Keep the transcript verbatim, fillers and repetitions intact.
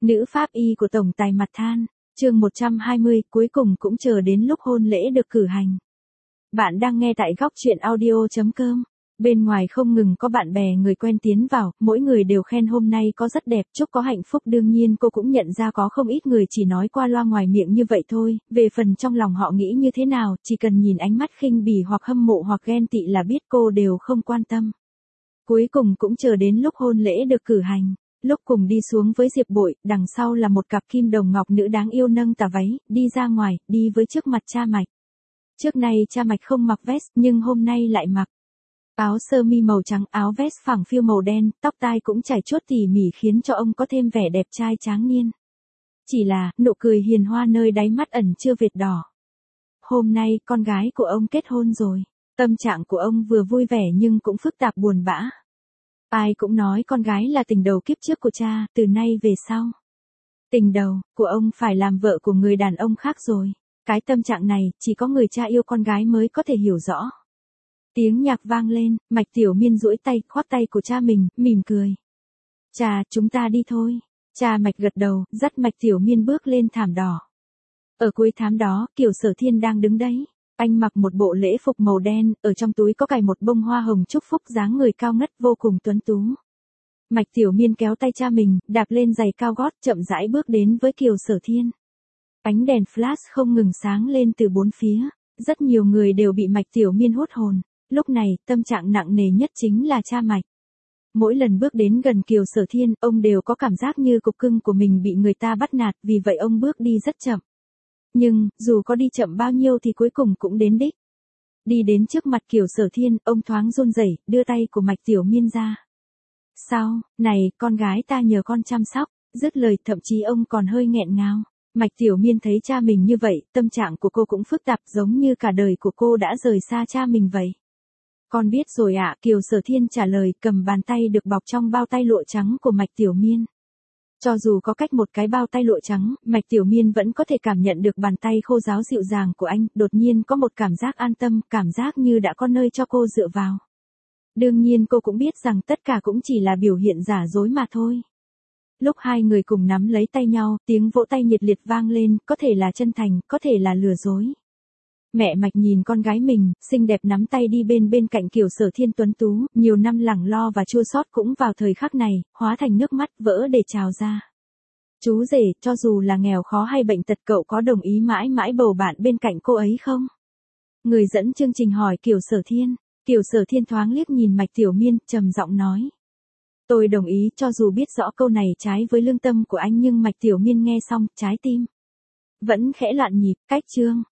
Nữ pháp y của tổng tài mặt than, chương một trăm hai mươi, cuối cùng cũng chờ đến lúc hôn lễ được cử hành. Bạn đang nghe tại góc truyện audio chấm com. Bên ngoài không ngừng có bạn bè người quen tiến vào, mỗi người đều khen hôm nay có rất đẹp, chúc có hạnh phúc. Đương nhiên cô cũng nhận ra có không ít người chỉ nói qua loa ngoài miệng như vậy thôi, về phần trong lòng họ nghĩ như thế nào, chỉ cần nhìn ánh mắt khinh bỉ hoặc hâm mộ hoặc ghen tị là biết cô đều không quan tâm. Cuối cùng cũng chờ đến lúc hôn lễ được cử hành. Lúc cùng đi xuống với Diệp Bội, đằng sau là một cặp kim đồng ngọc nữ đáng yêu nâng tà váy, đi ra ngoài, đi với trước mặt cha Mạch. Trước nay cha Mạch không mặc vest, nhưng hôm nay lại mặc áo sơ mi màu trắng, áo vest phẳng phiu màu đen, tóc tai cũng chải chuốt tỉ mỉ khiến cho ông có thêm vẻ đẹp trai tráng niên. Chỉ là, nụ cười hiền hoa nơi đáy mắt ẩn chưa vệt đỏ. Hôm nay, con gái của ông kết hôn rồi. Tâm trạng của ông vừa vui vẻ nhưng cũng phức tạp buồn bã. Ai cũng nói con gái là tình đầu kiếp trước của cha, từ nay về sau. Tình đầu của ông phải làm vợ của người đàn ông khác rồi. Cái tâm trạng này, chỉ có người cha yêu con gái mới có thể hiểu rõ. Tiếng nhạc vang lên, Mạch Tiểu Miên duỗi tay, khoác tay của cha mình, mỉm cười. Cha, chúng ta đi thôi. Cha Mạch gật đầu, dắt Mạch Tiểu Miên bước lên thảm đỏ. Ở cuối thảm đó, Kiều Sở Thiên đang đứng đấy. Anh mặc một bộ lễ phục màu đen, ở trong túi có cài một bông hoa hồng chúc phúc, dáng người cao ngất vô cùng tuấn tú. Mạch Tiểu Miên kéo tay cha mình, đạp lên giày cao gót, chậm rãi bước đến với Kiều Sở Thiên. Ánh đèn flash không ngừng sáng lên từ bốn phía, rất nhiều người đều bị Mạch Tiểu Miên hút hồn. Lúc này, tâm trạng nặng nề nhất chính là cha Mạch. Mỗi lần bước đến gần Kiều Sở Thiên, ông đều có cảm giác như cục cưng của mình bị người ta bắt nạt, vì vậy ông bước đi rất chậm. Nhưng, dù có đi chậm bao nhiêu thì cuối cùng cũng đến đích. Đi đến trước mặt Kiều Sở Thiên, ông thoáng run rẩy, đưa tay của Mạch Tiểu Miên ra. Sao, này, con gái ta nhờ con chăm sóc, dứt lời thậm chí ông còn hơi nghẹn ngào. Mạch Tiểu Miên thấy cha mình như vậy, tâm trạng của cô cũng phức tạp giống như cả đời của cô đã rời xa cha mình vậy. Con biết rồi ạ, Kiều Sở Thiên trả lời, cầm bàn tay được bọc trong bao tay lụa trắng của Mạch Tiểu Miên. Cho dù có cách một cái bao tay lụa trắng, Mạch Tiểu Miên vẫn có thể cảm nhận được bàn tay khô ráo dịu dàng của anh, đột nhiên có một cảm giác an tâm, cảm giác như đã có nơi cho cô dựa vào. Đương nhiên cô cũng biết rằng tất cả cũng chỉ là biểu hiện giả dối mà thôi. Lúc hai người cùng nắm lấy tay nhau, tiếng vỗ tay nhiệt liệt vang lên, có thể là chân thành, có thể là lừa dối. Mẹ Mạch nhìn con gái mình, xinh đẹp nắm tay đi bên bên cạnh Kiều Sở Thiên tuấn tú, nhiều năm lẳng lo và chua xót cũng vào thời khắc này, hóa thành nước mắt vỡ để trào ra. Chú rể, cho dù là nghèo khó hay bệnh tật cậu có đồng ý mãi mãi bầu bạn bên cạnh cô ấy không? Người dẫn chương trình hỏi Kiều Sở Thiên. Kiều Sở Thiên thoáng liếc nhìn Mạch Tiểu Miên, trầm giọng nói. Tôi đồng ý, cho dù biết rõ câu này trái với lương tâm của anh, nhưng Mạch Tiểu Miên nghe xong, trái tim vẫn khẽ loạn nhịp. Cách chương